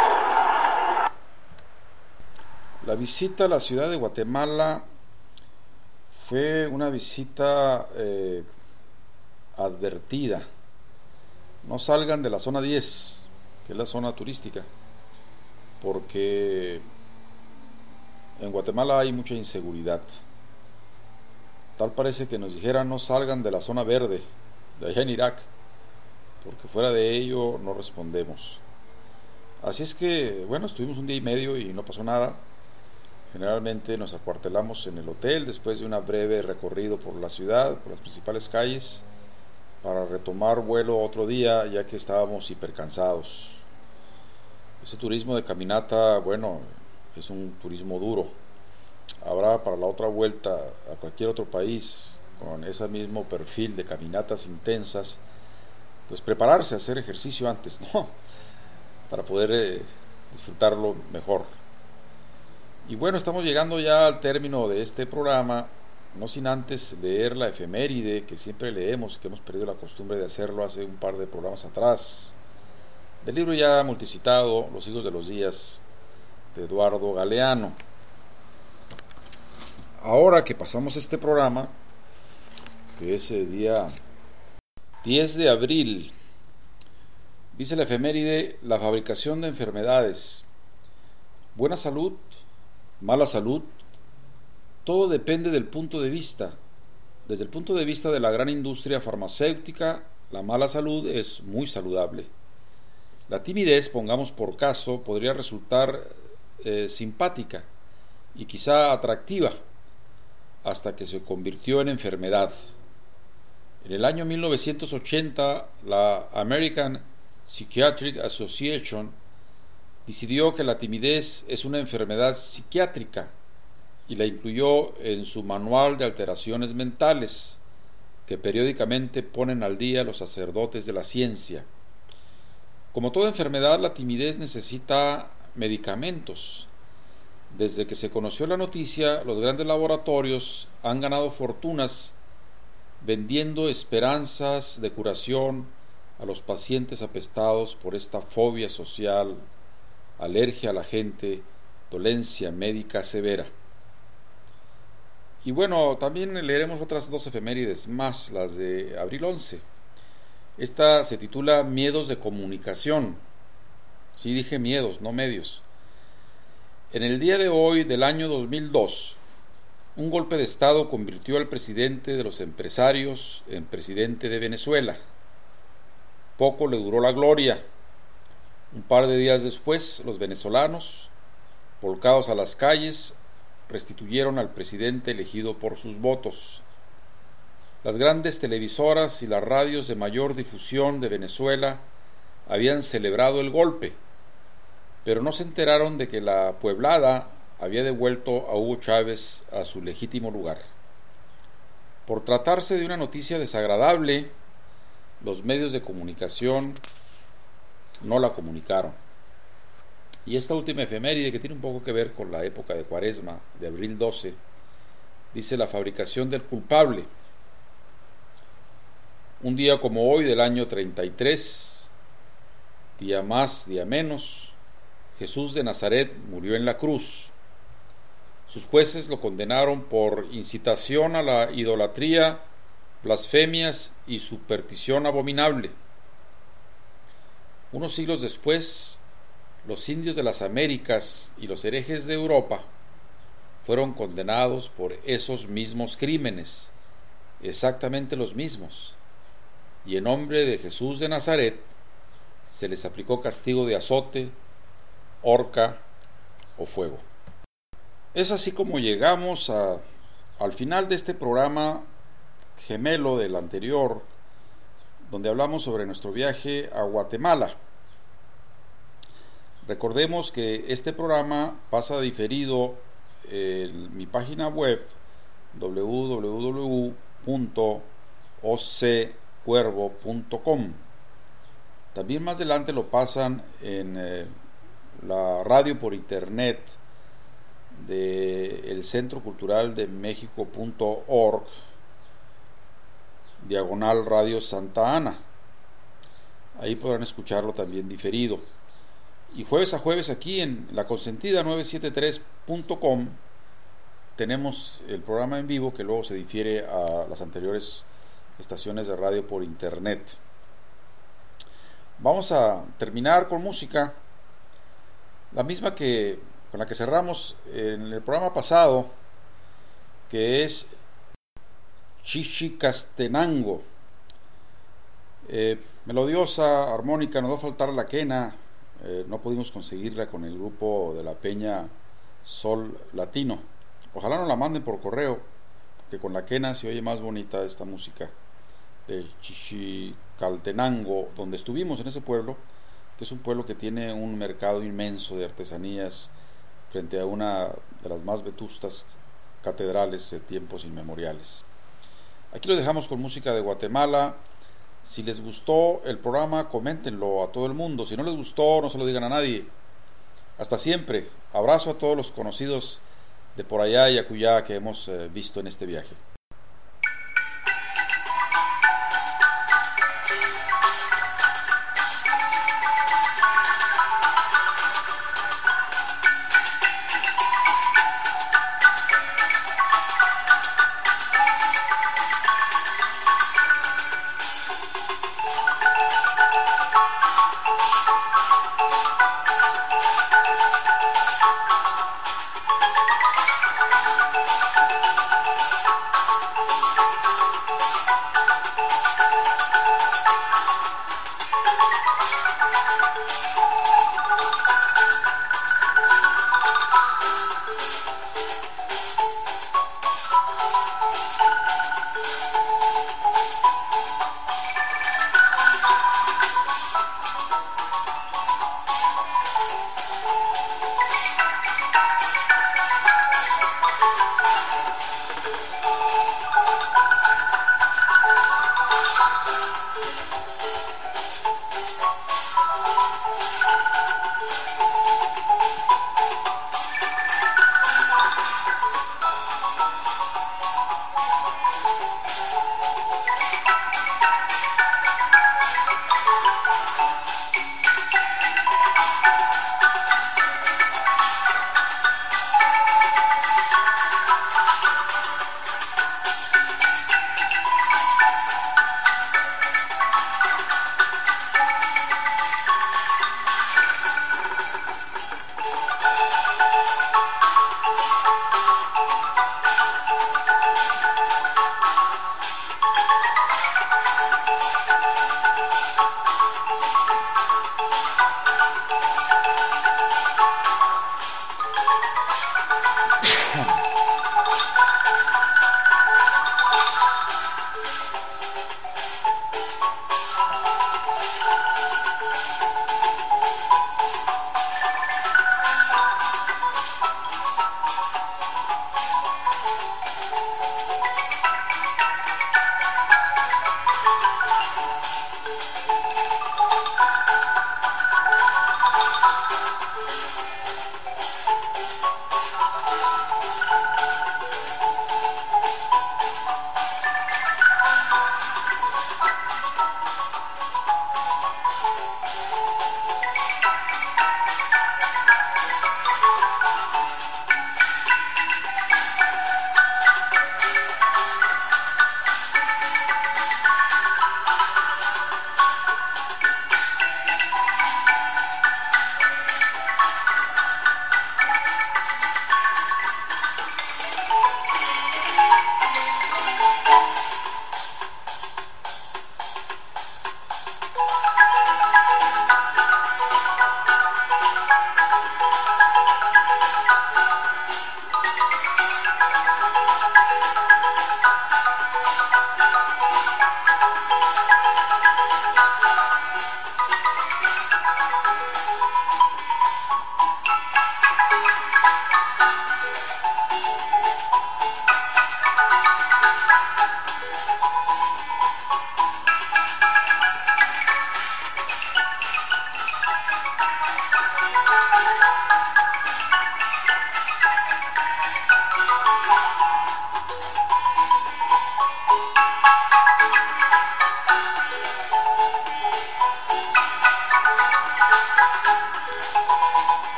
La visita a la ciudad de Guatemala fue una visita eh, advertida. No salgan de la zona diez, que es la zona turística, porque en Guatemala hay mucha inseguridad. Tal parece que nos dijeran no salgan de la zona verde, de allá en Irak, porque fuera de ello no respondemos. Así es que, bueno, estuvimos un día y medio y no pasó nada. Generalmente nos acuartelamos en el hotel después de un breve recorrido por la ciudad, por las principales calles, para retomar vuelo otro día, ya que estábamos hipercansados. Ese turismo de caminata, bueno, es un turismo duro. Habrá para la otra vuelta a cualquier otro país con ese mismo perfil de caminatas intensas, pues prepararse a hacer ejercicio antes, ¿no? Para poder eh, disfrutarlo mejor. Y bueno, estamos llegando ya al término de este programa, no sin antes leer la efeméride que siempre leemos, que hemos perdido la costumbre de hacerlo hace un par de programas atrás, del libro ya multicitado Los hijos de los días, de Eduardo Galeano. Ahora que pasamos este programa, que es el día diez de abril, dice la efeméride: la fabricación de enfermedades, buena salud, mala salud, todo depende del punto de vista. Desde el punto de vista de la gran industria farmacéutica, la mala salud es muy saludable. La timidez, pongamos por caso, podría resultar eh, simpática y quizá atractiva, hasta que se convirtió en enfermedad. En el año mil novecientos ochenta, la American Psychiatric Association decidió que la timidez es una enfermedad psiquiátrica y la incluyó en su manual de alteraciones mentales, que periódicamente ponen al día los sacerdotes de la ciencia. Como toda enfermedad, la timidez necesita medicamentos. Desde que se conoció la noticia, los grandes laboratorios han ganado fortunas vendiendo esperanzas de curación a los pacientes apestados por esta fobia social, alergia a la gente, dolencia médica severa. Y bueno, también leeremos otras dos efemérides más, las de abril once. Esta se titula Miedos de comunicación. Sí, dije miedos, no medios. En el día de hoy del año dos mil dos, un golpe de Estado convirtió al presidente de los empresarios en presidente de Venezuela. Poco le duró la gloria. Un par de días después, los venezolanos, volcados a las calles, restituyeron al presidente elegido por sus votos. Las grandes televisoras y las radios de mayor difusión de Venezuela habían celebrado el golpe, pero no se enteraron de que la pueblada había devuelto a Hugo Chávez a su legítimo lugar. Por tratarse de una noticia desagradable, los medios de comunicación no la comunicaron. Y esta última efeméride, que tiene un poco que ver con la época de Cuaresma, de abril doce, dice: la fabricación del culpable. Un día como hoy del año treinta y tres, día más, día menos, Jesús de Nazaret murió en la cruz. Sus jueces lo condenaron por incitación a la idolatría, blasfemias y superstición abominable. Unos siglos después, los indios de las Américas y los herejes de Europa fueron condenados por esos mismos crímenes, exactamente los mismos, y en nombre de Jesús de Nazaret se les aplicó castigo de azote, horca o fuego. Es así como llegamos a, al final de este programa gemelo del anterior, donde hablamos sobre nuestro viaje a Guatemala. Recordemos que este programa pasa diferido en mi página web doble u doble u doble u punto o c cuervo punto com. También más adelante lo pasan en eh, la radio por internet del Centro Cultural de México punto org, diagonal Radio Santa Ana. Ahí podrán escucharlo también diferido. Y jueves a jueves aquí en la consentida novecientos setenta y tres punto com tenemos el programa en vivo, que luego se difiere a las anteriores estaciones de radio por internet. Vamos a terminar con música, la misma que con la que cerramos en el programa pasado, que es Chichicastenango. Eh, melodiosa, armónica, nos va a faltar la quena. Eh, no pudimos conseguirla con el grupo de la Peña Sol Latino. Ojalá nos la manden por correo, que con la quena se oye más bonita esta música de Chichicaltenango, donde estuvimos en ese pueblo, que es un pueblo que tiene un mercado inmenso de artesanías frente a una de las más vetustas catedrales de tiempos inmemoriales. Aquí lo dejamos con música de Guatemala. Si les gustó el programa, coméntenlo a todo el mundo. Si no les gustó, no se lo digan a nadie. Hasta siempre. Abrazo a todos los conocidos de por allá y acullá que hemos eh, visto en este viaje.